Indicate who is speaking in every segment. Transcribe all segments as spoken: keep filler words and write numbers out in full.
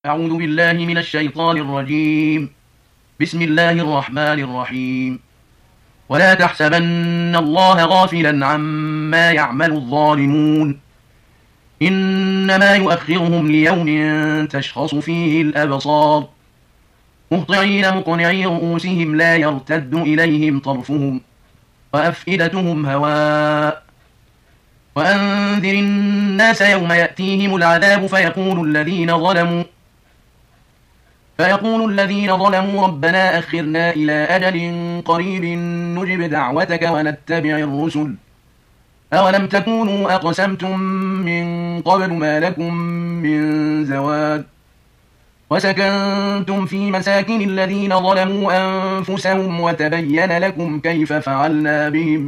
Speaker 1: أعوذ بالله من الشيطان الرجيم. بسم الله الرحمن الرحيم. ولا تحسبن الله غافلا عما يعمل الظالمون، إنما يؤخرهم ليوم تشخص فيه الأبصار، مهطعين مقنعي رؤوسهم لا يرتد إليهم طرفهم وأفئدتهم هواء. وأنذر الناس يوم يأتيهم العذاب فيقول الذين ظلموا فيقول الذين ظلموا ربنا أخرنا إلى أجل قريب نجب دعوتك ونتبع الرسل، أولم تكونوا أقسمتم من قبل ما لكم من زوال، وسكنتم في مساكن الذين ظلموا أنفسهم وتبين لكم كيف فعلنا بهم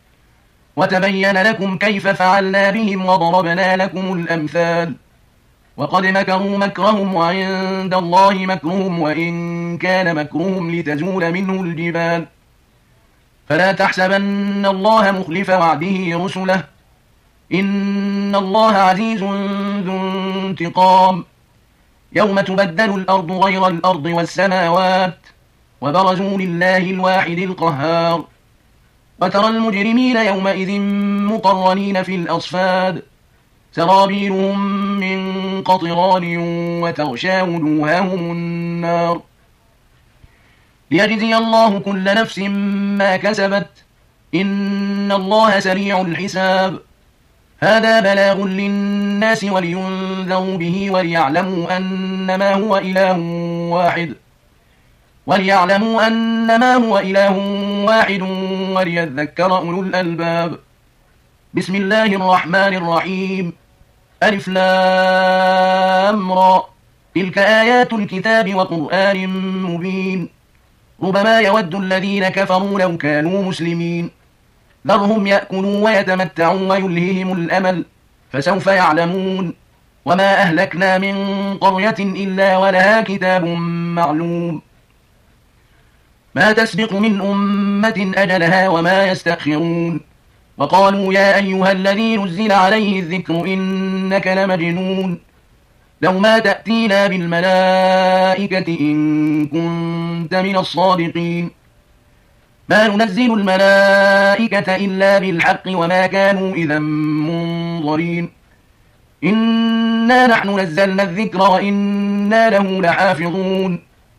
Speaker 1: وتبين لكم كيف فعلنا بهم وضربنا لكم الأمثال، وقد مكروا مكرهم وعند الله مكرهم وإن كان مكرهم لتزول منه الجبال. فلا تحسبن الله مخلف وعده رسله، إن الله عزيز ذو انتقام. يوم تبدل الأرض غير الأرض والسماوات وبرزوا لله الواحد القهار، وترى المجرمين يومئذ مقرنين في الأصفاد، سرابيلهم من قطران وتغشى وجوههم النار، ليجزي الله كل نفس ما كسبت، إن الله سريع الحساب. هذا بلاغ للناس ولينذروا به وليعلموا أنما هو إله واحد وليعلموا أنما هو إله واحد وليذكر أولو الألباب. بسم الله الرحمن الرحيم. ألف لام را، تلك آيات الكتاب وقرآن مبين. ربما يود الذين كفروا لو كانوا مسلمين، ذرهم يأكلوا ويتمتعوا ويلههم الأمل، فسوف يعلمون. وما أهلكنا من قرية إلا ولها كتاب معلوم، ما تسبق من أمة أجلها وما يستأخرون. وقالوا يا أيها الذي نزل عليه الذكر إنك لمجنون، لو ما تأتينا بالملائكة إن كنت من الصادقين. ما ننزل الملائكة إلا بالحق وما كانوا إذا منظرين. إنا نحن نزلنا الذكر وإنا له لحافظون.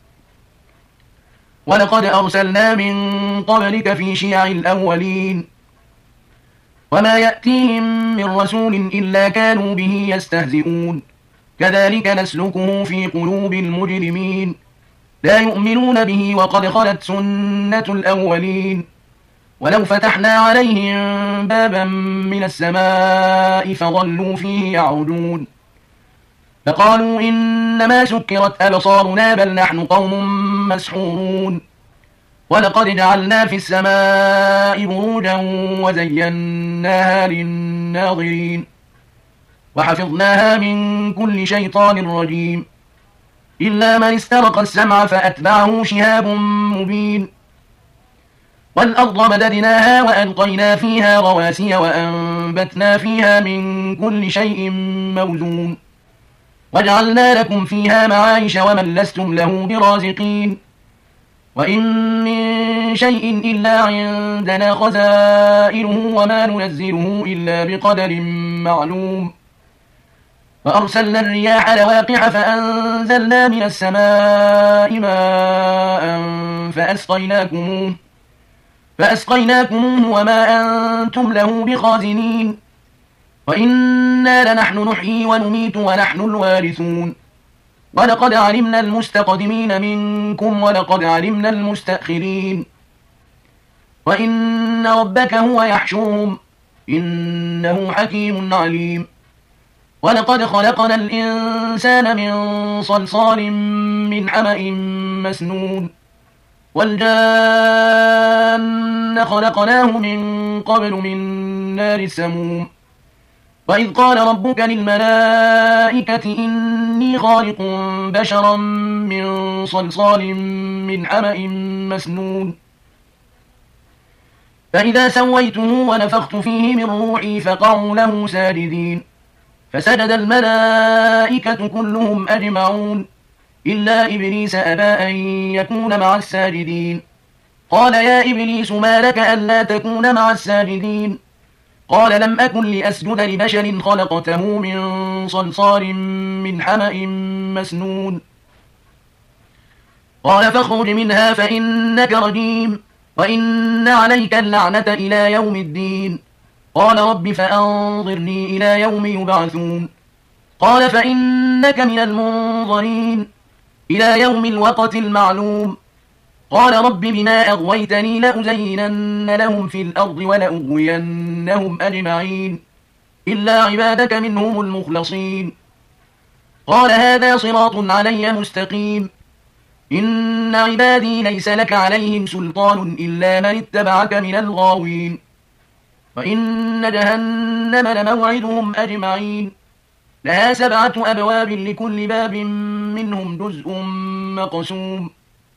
Speaker 1: ولقد أرسلنا من قبلك في شيع الأولين، وما يأتيهم من رسول إلا كانوا به يستهزئون، كذلك نسلكه في قلوب المجرمين، لا يؤمنون به وقد خلت سنة الأولين. ولو فتحنا عليهم بابا من السماء فظلوا فيه يعرجون، فقالوا إنما سكرت أبصارنا بل نحن قوم مسحورون. ولقد جعلنا في السماء بروجا وزيناها للناظرين، وحفظناها من كل شيطان رجيم، إلا من استرق السمع فأتبعه شهاب مبين. والأرض مددناها وألقينا فيها رواسي وأنبتنا فيها من كل شيء موزون، وجعلنا لكم فيها معايش ومن لستم له برازقين. وإن من شيء إلا عندنا خزائنه وما ننزله إلا بقدر معلوم. وأرسلنا الرياح لواقع فأنزلنا من السماء ماء فأسقيناكموه فأسقيناكموه وما أنتم له بخازنين. وإنا لنحن نحيي ونميت ونحن الوارثون. ولقد علمنا المستقدمين منكم ولقد علمنا المستأخرين. وإن ربك هو يحشرهم، إنه حكيم عليم. ولقد خلقنا الإنسان من صلصال من حمأ مسنون، والجان خلقناه من قبل من نار السموم. وإذ قال ربك للملائكة إني خالق بشرا من صلصال من حمأ مسنون، فإذا سويته ونفخت فيه من روحي فقعوا له ساجدين. فسجد الملائكة كلهم أجمعون إلا إبليس أبى أن يكون مع الساجدين. قال يا إبليس ما لك ألا تكون مع الساجدين؟ قال لم أكن لأسجد لبشر خلقته من صلصال من حمأ مسنون. قال فاخرج منها فإنك رجيم وإن عليك اللعنة إلى يوم الدين. قال رب فأنظرني إلى يوم يبعثون. قال فإنك من المنظرين إلى يوم الوقت المعلوم. قال رب بما أغويتني لأزينن لهم في الأرض ولأغوينهم أجمعين إلا عبادك منهم المخلصين. قال هذا صراط علي مستقيم إن عبادي ليس لك عليهم سلطان إلا من اتبعك من الغاوين. وإن جهنم لموعدهم أجمعين لها سبعة أبواب لكل باب منهم جزء مقسوم.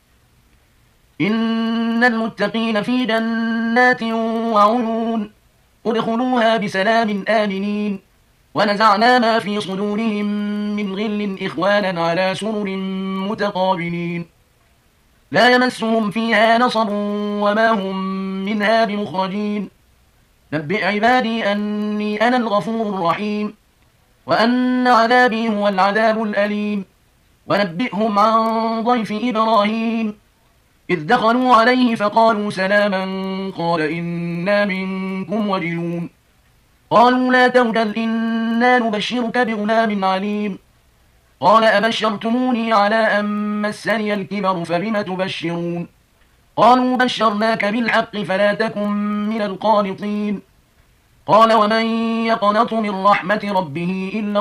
Speaker 1: إن المتقين في جنات وعيون ادخلوها بسلام آمنين. ونزعنا ما في صدورهم من غل إخوانا على سرر متقابلين لا يمسهم فيها نصب وما هم منها بمخرجين. نبئ عبادي أني أنا الغفور الرحيم وأن عذابي هو العذاب الأليم. ونبئهم عن ضيف إبراهيم إذ دخلوا عليه فقالوا سلاما قال إنا منكم وجلون. قالوا لا توجل إنا نبشرك بغلام عليم. قال أبشرتموني على أن مسني الكبر فبم تبشرون؟ قالوا بشرناك بالحق فلا تكن من القانطين. قال ومن يقنط من رحمة ربه إلا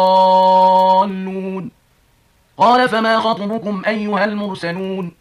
Speaker 1: الضالون. قال فما خطبكم أيها المرسلون؟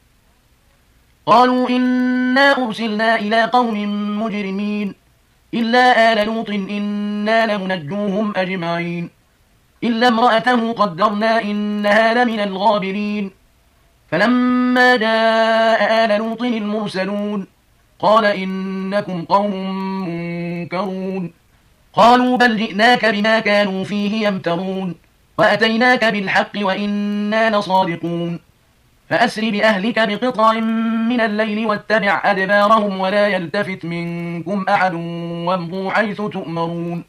Speaker 1: قالوا إنا أرسلنا إلى قوم مجرمين إلا آل لوط إنا لمنجوهم أجمعين إلا امرأته قدرنا إنها لمن الغابرين. فلما جاء آل لوط المرسلون قال إنكم قوم منكرون. قالوا بل جئناك بما كانوا فيه يمترون وأتيناك بالحق وإنا لصادقون. فأسر بأهلك بقطع من الليل واتبع أدبارهم ولا يلتفت منكم أحد وامضوا حيث تؤمرون.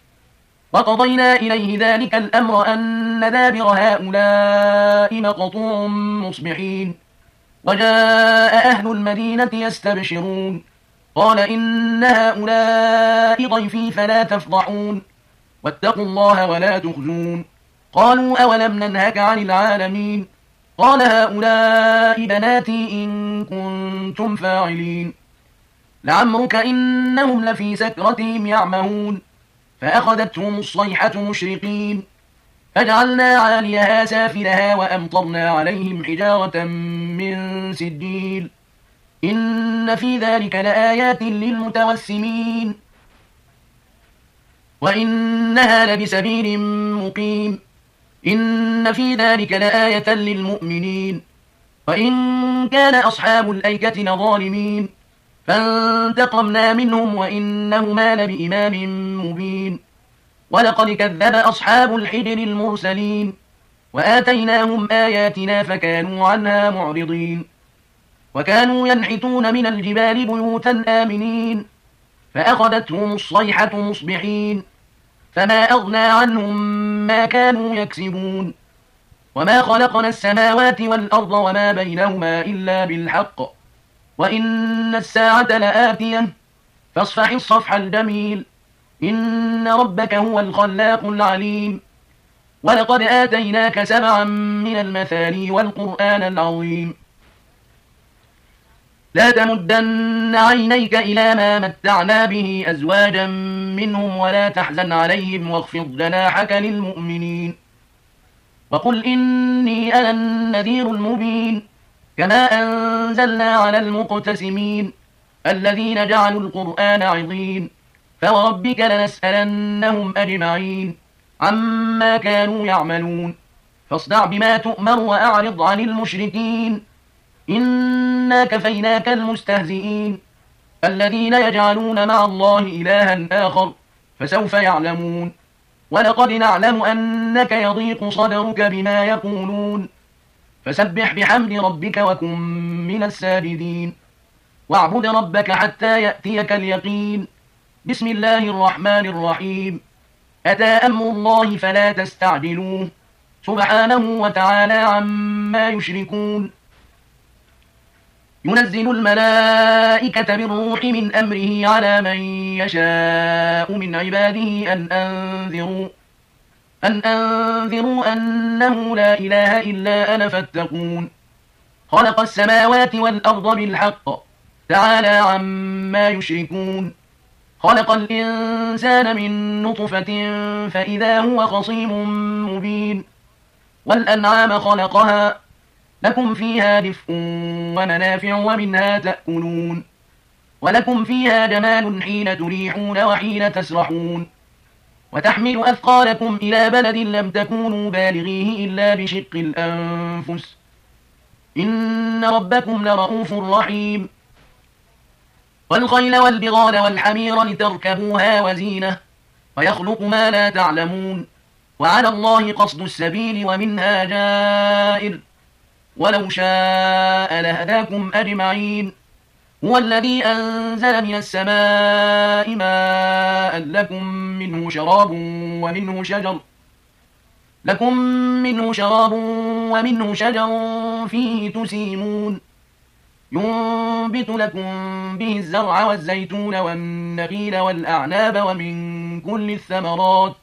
Speaker 1: وقضينا إليه ذلك الأمر أن دابر هؤلاء مقطوع مصبحين. وجاء أهل المدينة يستبشرون قال إن هؤلاء ضيفي فلا تفضحون واتقوا الله ولا تخزون. قالوا أولم ننهك عن العالمين؟ قال هؤلاء بناتي إن كنتم فاعلين. لعمرك إنهم لفي سكرتهم يعمهون فأخذتهم الصيحة مشرقين فجعلنا عاليها سافلها وأمطرنا عليهم حجارة من سجيل إن في ذلك لآيات للمتوسمين وإنها لبسبيل مقيم إن في ذلك لآية للمؤمنين. وإن كان أصحاب الأيكة لظالمين فانتقمنا منهم وإنهما لبإمام مبين. ولقد كذب أصحاب الحجر المرسلين وآتيناهم آياتنا فكانوا عنها معرضين. وكانوا ينحتون من الجبال بيوتا آمنين فأخذتهم الصيحة مصبحين فما أغنى عنهم ما كانوا يكسبون. وما خلقنا السماوات والأرض وما بينهما إلا بالحق وإن الساعة لآتية فاصفح الصفح الجميل إن ربك هو الخلاق العليم. ولقد آتيناك سبعا من المثاني والقرآن العظيم. لا تمدن عينيك إلى ما متعنا به أزواجا منهم ولا تحزن عليهم واخفض جناحك للمؤمنين. وقل إني أنا النذير المبين كما أنزلنا على المقتسمين الذين جعلوا القرآن عظيم. فوربك لنسألنهم أجمعين عما كانوا يعملون. فاصدع بما تؤمر وأعرض عن المشركين إنا كفيناك المستهزئين الذين يجعلون مع الله إلها آخر فسوف يعلمون. ولقد نعلم أنك يضيق صدرك بما يقولون فسبح بحمد ربك وكن من الساجدين واعبد ربك حتى يأتيك اليقين بسم الله الرحمن الرحيم أتى أمر الله فلا تستعجلوه سبحانه وتعالى عما يشركون ينزل الملائكة بالروح من أمره على من يشاء من عباده أن أنذروا أن أنذروا أنه لا إله إلا أنا فاتقون خلق السماوات والأرض بالحق تعالى عما يشركون خلق الإنسان من نطفة فإذا هو خصيم مبين والأنعام خلقها لكم فيها دفء ومنافع ومنها تأكلون ولكم فيها جمال حين تريحون وحين تسرحون وتحمل أثقالكم إلى بلد لم تكونوا بالغيه إلا بشق الأنفس إن ربكم لرؤوف رحيم والخيل والبغال والحمير لتركبوها وزينة ويخلق ما لا تعلمون وعلى الله قصد السبيل ومنها جائر ولو شاء لهداكم أجمعين هو الذي أنزل من السماء ماء لكم منه شراب ومنه شجر لكم منه شراب ومنه شجر فيه تسيمون ينبت لكم به الزرع والزيتون والنخيل والأعناب ومن كل الثمرات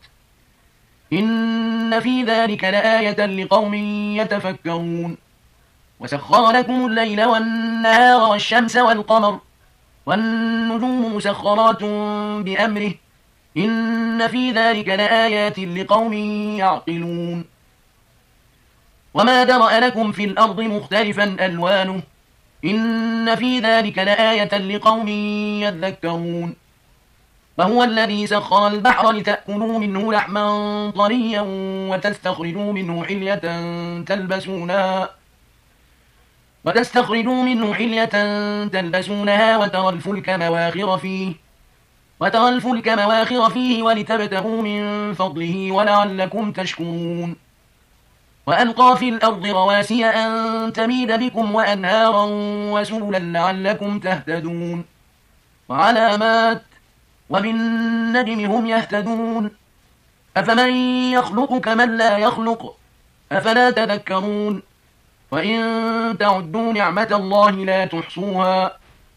Speaker 1: إن في ذلك لآية لقوم يتفكرون وسخر لكم الليل والنهار والشمس والقمر والنجوم مسخرات بأمره إن في ذلك لآيات لقوم يعقلون وما درأ لكم في الأرض مختلفا ألوانه إن في ذلك لآية لقوم يذكرون وهو الذي سخر البحر لتأكلوا منه لحما طريا وتستخرجوا منه حلية تلبسونها وتستخرجوا منه حلية تلبسونها وترى الفلك مواخر فيه وترى الفلك مواخر فيه ولتبتغوا من فضله ولعلكم تشكرون وألقى في الأرض رواسي أن تميد بكم وأنهارا وسبلا لعلكم تهتدون وعلامات وبالنجم هم يهتدون أفمن يخلق كمن لا يخلق أفلا تذكرون وإن تعدوا نعمة الله لا تحصوها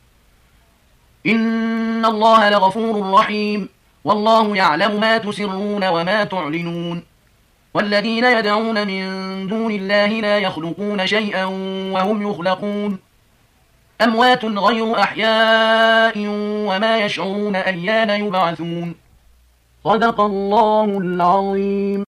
Speaker 1: إن الله لغفور رحيم والله يعلم ما تسرون وما تعلنون والذين يدعون من دون الله لا يخلقون شيئا وهم يخلقون أموات غير أحياء وما يشعرون أيان يبعثون صدق الله العظيم.